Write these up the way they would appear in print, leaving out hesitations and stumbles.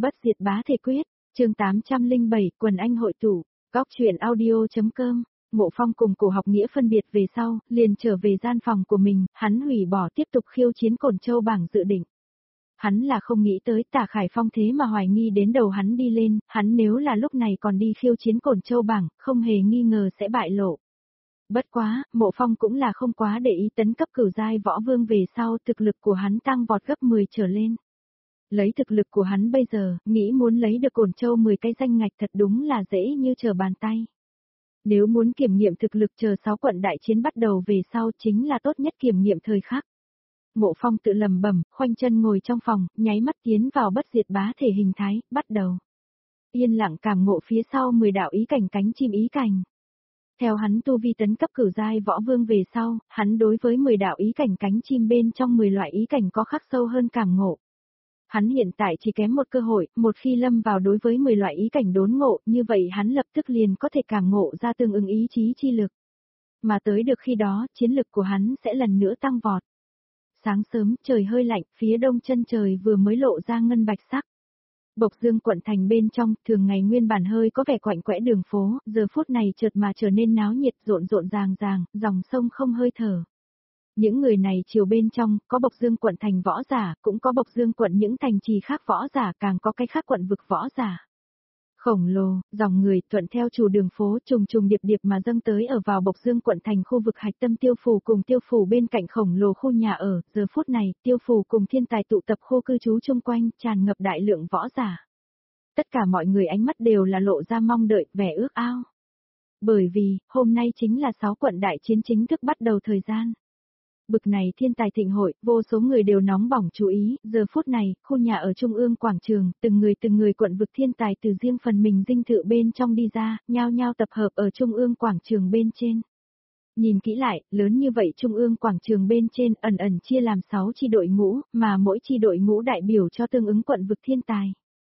Bất diệt bá thể quyết, chương 807, quần anh hội tụ, góc truyện audio.com. Mộ Phong cùng Cổ Học Nghĩa phân biệt về sau, liền trở về gian phòng của mình, hắn hủy bỏ tiếp tục khiêu chiến Cổn Châu bảng dự định. Hắn là không nghĩ tới Tả Khải Phong thế mà hoài nghi đến đầu hắn đi lên, hắn nếu là lúc này còn đi khiêu chiến Cổn Châu bảng, không hề nghi ngờ sẽ bại lộ. Bất quá, Mộ Phong cũng là không quá để ý tấn cấp cửu giai võ vương về sau, thực lực của hắn tăng vọt gấp 10 trở lên. Lấy thực lực của hắn bây giờ, nghĩ muốn lấy được Cổn Châu 10 cái danh ngạch thật đúng là dễ như trở bàn tay. Nếu muốn kiểm nghiệm thực lực chờ 6 quận đại chiến bắt đầu về sau chính là tốt nhất kiểm nghiệm thời khắc. Mộ Phong tự lầm bẩm, khoanh chân ngồi trong phòng, nháy mắt tiến vào bất diệt bá thể hình thái, bắt đầu. Yên lặng cảm ngộ phía sau 10 đạo ý cảnh cánh chim ý cảnh. Theo hắn tu vi tấn cấp cửu giai võ vương về sau, hắn đối với 10 đạo ý cảnh cánh chim bên trong 10 loại ý cảnh có khắc sâu hơn cảm ngộ. Hắn hiện tại chỉ kém một cơ hội, một khi lâm vào đối với 10 loại ý cảnh đốn ngộ, như vậy hắn lập tức liền có thể cảm ngộ ra tương ứng ý chí chi lực. Mà tới được khi đó, chiến lực của hắn sẽ lần nữa tăng vọt. Sáng sớm, trời hơi lạnh, phía đông chân trời vừa mới lộ ra ngân bạch sắc. Bộc Dương quận thành bên trong, thường ngày nguyên bản hơi có vẻ quạnh quẽ đường phố, giờ phút này chợt mà trở nên náo nhiệt rộn rộn ràng ràng, dòng sông không hơi thở. Những người này chiều bên trong, có Bộc Dương quận thành võ giả, cũng có Bộc Dương quận những thành trì khác võ giả, càng có cái khác quận vực võ giả. Khổng lồ, dòng người thuận theo chủ đường phố trùng trùng điệp điệp mà dâng tới ở vào Bộc Dương quận thành khu vực hạch tâm Tiêu Phủ cùng Tiêu Phủ bên cạnh khổng lồ khu nhà ở, giờ phút này, Tiêu Phủ cùng thiên tài tụ tập khu cư trú chung quanh, tràn ngập đại lượng võ giả. Tất cả mọi người ánh mắt đều là lộ ra mong đợi, vẻ ước ao. Bởi vì, hôm nay chính là 6 quận đại chiến chính thức bắt đầu thời gian. Bực này thiên tài thịnh hội, vô số người đều nóng bỏng chú ý, giờ phút này, khu nhà ở trung ương quảng trường, từng người quận vực thiên tài từ riêng phần mình dinh thự bên trong đi ra, nhao nhao tập hợp ở trung ương quảng trường bên trên. Nhìn kỹ lại, lớn như vậy trung ương quảng trường bên trên ẩn ẩn chia làm 6 chi đội ngũ, mà mỗi chi đội ngũ đại biểu cho tương ứng quận vực thiên tài.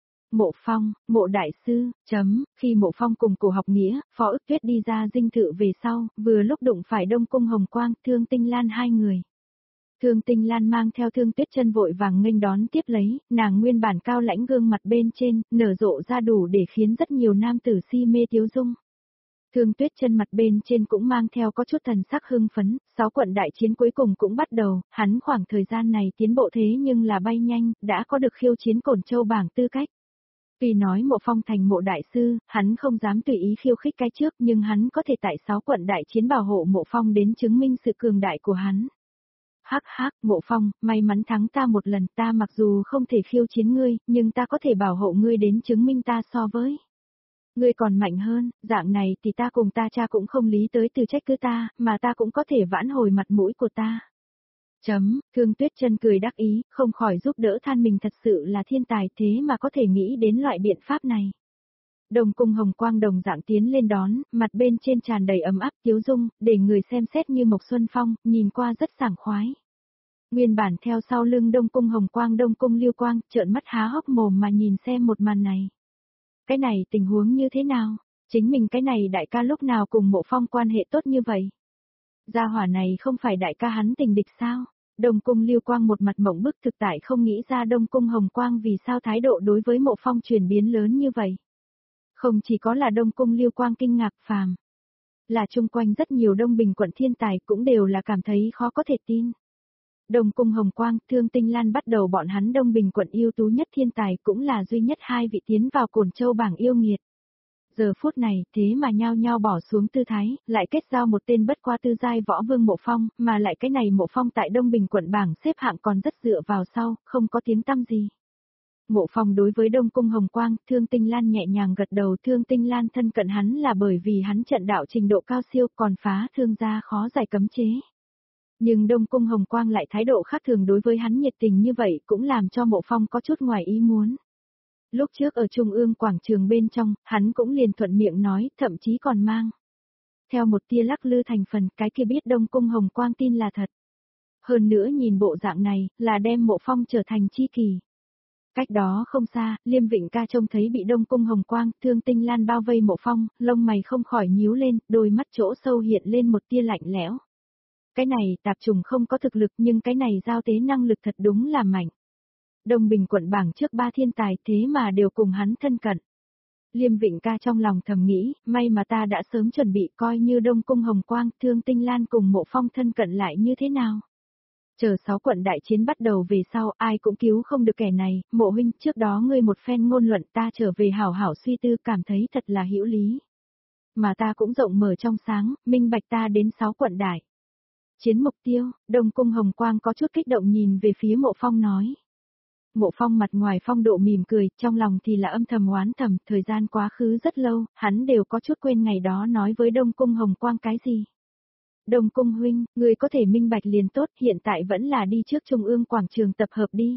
Mộ Phong, Mộ Đại Sư, khi Mộ Phong cùng Cổ Học Nghĩa, Phó Ức Tuyết đi ra dinh thự về sau, vừa lúc đụng phải Đông Cung Hồng Quang, Thương Tinh Lan hai người. Thương Tinh Lan mang theo Thương Tuyết Chân vội vàng nghênh đón tiếp lấy, nàng nguyên bản cao lãnh gương mặt bên trên, nở rộ ra đủ để khiến rất nhiều nam tử si mê tiếu dung. Thương Tuyết Chân mặt bên trên cũng mang theo có chút thần sắc hưng phấn, 6 quận đại chiến cuối cùng cũng bắt đầu, hắn khoảng thời gian này tiến bộ thế nhưng là bay nhanh, đã có được khiêu chiến Cổn Châu bảng tư cách. Tuy nói Mộ Phong thành Mộ Đại Sư, hắn không dám tùy ý khiêu khích cái trước nhưng hắn có thể tại 6 quận đại chiến bảo hộ Mộ Phong đến chứng minh sự cường đại của hắn. Hắc hắc, Mộ Phong, may mắn thắng ta một lần, ta mặc dù không thể khiêu chiến ngươi, nhưng ta có thể bảo hộ ngươi đến chứng minh ta so với ngươi còn mạnh hơn, dạng này thì ta cùng ta cha cũng không lý tới từ trách cứ ta, mà ta cũng có thể vãn hồi mặt mũi của ta. Thương Tuyết Chân cười đắc ý, không khỏi giúp đỡ than mình thật sự là thiên tài thế mà có thể nghĩ đến loại biện pháp này. Đông Cung Hồng Quang đồng dạng tiến lên đón, mặt bên trên tràn đầy ấm áp tiếu dung, để người xem xét như Mộc Xuân Phong, nhìn qua rất sảng khoái. Nguyên bản theo sau lưng Đông Cung Hồng Quang Đông Cung Liêu Quang, trợn mắt há hốc mồm mà nhìn xem một màn này. Cái này tình huống như thế nào? Chính mình cái này đại ca lúc nào cùng Mộ Phong quan hệ tốt như vậy? Gia hỏa này không phải đại ca hắn tình địch sao? Đông Cung Liêu Quang một mặt mộng bức thực tại không nghĩ ra Đông Cung Hồng Quang vì sao thái độ đối với Mộ Phong chuyển biến lớn như vậy. Không chỉ có là Đông Cung Liêu Quang kinh ngạc phàm, là chung quanh rất nhiều Đông Bình quận thiên tài cũng đều là cảm thấy khó có thể tin. Đông Cung Hồng Quang, Thương Tinh Lan bắt đầu bọn hắn Đông Bình quận ưu tú nhất thiên tài cũng là duy nhất hai vị tiến vào Cổn Châu bảng yêu nghiệt. Giờ phút này, thế mà nhao nhao bỏ xuống tư thái, lại kết giao một tên bất qua tư giai võ vương Mộ Phong, mà lại cái này Mộ Phong tại Đông Bình quận bảng xếp hạng còn rất dựa vào sau, không có tiếng tăm gì. Mộ Phong đối với Đông Cung Hồng Quang, Thương Tinh Lan nhẹ nhàng gật đầu, Thương Tinh Lan thân cận hắn là bởi vì hắn trận đạo trình độ cao siêu, còn phá thương gia khó giải cấm chế. Nhưng Đông Cung Hồng Quang lại thái độ khác thường đối với hắn nhiệt tình như vậy cũng làm cho Mộ Phong có chút ngoài ý muốn. Lúc trước ở trung ương quảng trường bên trong, hắn cũng liền thuận miệng nói, thậm chí còn mang theo một tia lắc lư thành phần, cái kia biết Đông Cung Hồng Quang tin là thật. Hơn nữa nhìn bộ dạng này, là đem Mộ Phong trở thành chi kỷ. Cách đó không xa, Liêm Vịnh Ca trông thấy bị Đông Cung Hồng Quang, Thương Tinh Lan bao vây Mộ Phong, lông mày không khỏi nhíu lên, đôi mắt chỗ sâu hiện lên một tia lạnh lẽo. Cái này tạp trùng không có thực lực nhưng cái này giao tế năng lực thật đúng là mạnh. Đông Bình quận bảng trước 3 thiên tài thế mà đều cùng hắn thân cận. Liêm Vịnh Ca trong lòng thầm nghĩ, may mà ta đã sớm chuẩn bị coi như Đông Cung Hồng Quang, Thương Tinh Lan cùng Mộ Phong thân cận lại như thế nào. Chờ 6 quận đại chiến bắt đầu về sau, ai cũng cứu không được kẻ này, Mộ huynh, trước đó ngươi một phen ngôn luận ta trở về hảo hảo suy tư cảm thấy thật là hữu lý. Mà ta cũng rộng mở trong sáng, minh bạch ta đến 6 quận đại. Chiến mục tiêu, Đông Cung Hồng Quang có chút kích động nhìn về phía Mộ Phong nói. Mộ Phong mặt ngoài phong độ mỉm cười, trong lòng thì là âm thầm oán thầm, thời gian quá khứ rất lâu, hắn đều có chút quên ngày đó nói với Đông Cung Hồng Quang cái gì. Đông Cung huynh, người có thể minh bạch liền tốt, hiện tại vẫn là đi trước Trung ương quảng trường tập hợp đi.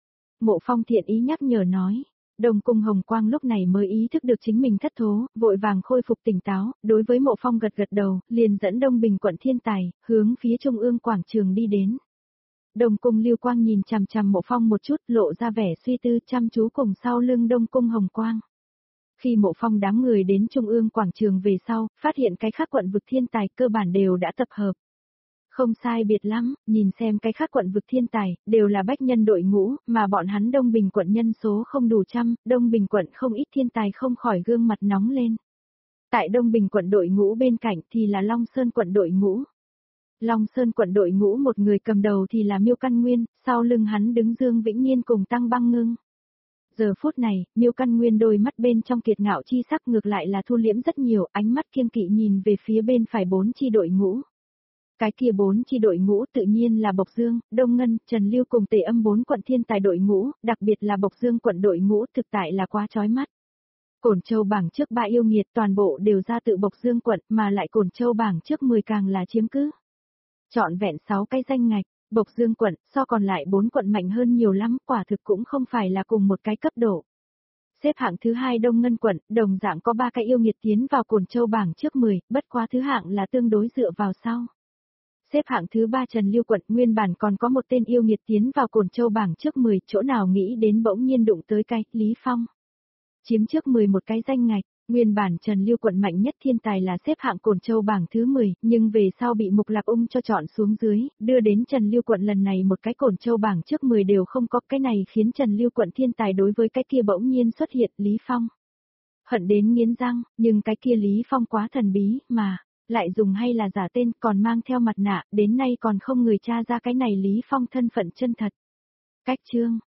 Mộ Phong thiện ý nhắc nhở nói. Đông Cung Hồng Quang lúc này mới ý thức được chính mình thất thố, vội vàng khôi phục tỉnh táo, đối với Mộ Phong gật gật đầu, liền dẫn Đông Bình quận thiên tài, hướng phía Trung ương quảng trường đi đến. Đông Cung Lưu Quang nhìn chằm chằm Mộ Phong một chút, lộ ra vẻ suy tư chăm chú cùng sau lưng Đông Cung Hồng Quang. Khi Mộ Phong đám người đến Trung ương quảng trường về sau, phát hiện cái khác quận vực thiên tài cơ bản đều đã tập hợp. Không sai biệt lắm, nhìn xem cái khác quận vực thiên tài, đều là bách nhân đội ngũ, mà bọn hắn Đông Bình quận nhân số không đủ trăm, Đông Bình quận không ít thiên tài không khỏi gương mặt nóng lên. Tại Đông Bình quận đội ngũ bên cạnh thì là Long Sơn quận đội ngũ. Long Sơn quận đội ngũ một người cầm đầu thì là Miêu Căn Nguyên, sau lưng hắn đứng Dương Vĩnh Niên cùng Tăng Băng Ngưng. Giờ phút này, Miêu Căn Nguyên đôi mắt bên trong kiệt ngạo chi sắc ngược lại là thu liễm rất nhiều, ánh mắt kiêng kỵ nhìn về phía bên phải 4 chi đội ngũ. Cái kia 4 chi đội ngũ tự nhiên là Bộc Dương, Đông Ngân, Trần Lưu cùng Tề Âm 4 quận thiên tài đội ngũ, đặc biệt là Bộc Dương quận đội ngũ thực tại là quá chói mắt. Cổn Châu bảng trước 3 yêu nghiệt toàn bộ đều ra tự Bộc Dương quận, mà lại Cổn Châu bảng trước 10 càng là chiếm cứ. Chọn vẹn 6 cái danh ngạch, Bộc Dương quận, so còn lại 4 quận mạnh hơn nhiều lắm, quả thực cũng không phải là cùng một cái cấp độ. Xếp hạng thứ 2 Đông Ngân quận, đồng dạng có 3 cái yêu nghiệt tiến vào Cổn Châu bảng trước 10, bất quá thứ hạng là tương đối dựa vào sau. Xếp hạng thứ 3 Trần Lưu quận, nguyên bản còn có một tên yêu nghiệt tiến vào Cổn Châu bảng trước 10, chỗ nào nghĩ đến bỗng nhiên đụng tới cái, Lý Phong. Chiếm trước 11 cái danh ngạch, nguyên bản Trần Lưu quận mạnh nhất thiên tài là xếp hạng Cổn Châu bảng thứ 10, nhưng về sau bị Mục Lạc Ung cho chọn xuống dưới, đưa đến Trần Lưu quận lần này một cái Cổn Châu bảng trước 10 đều không có, cái này khiến Trần Lưu quận thiên tài đối với cái kia bỗng nhiên xuất hiện Lý Phong. Hận đến nghiến răng, nhưng cái kia Lý Phong quá thần bí, mà lại dùng hay là giả tên, còn mang theo mặt nạ, đến nay còn không người tra ra cái này Lý Phong thân phận chân thật. Cách chương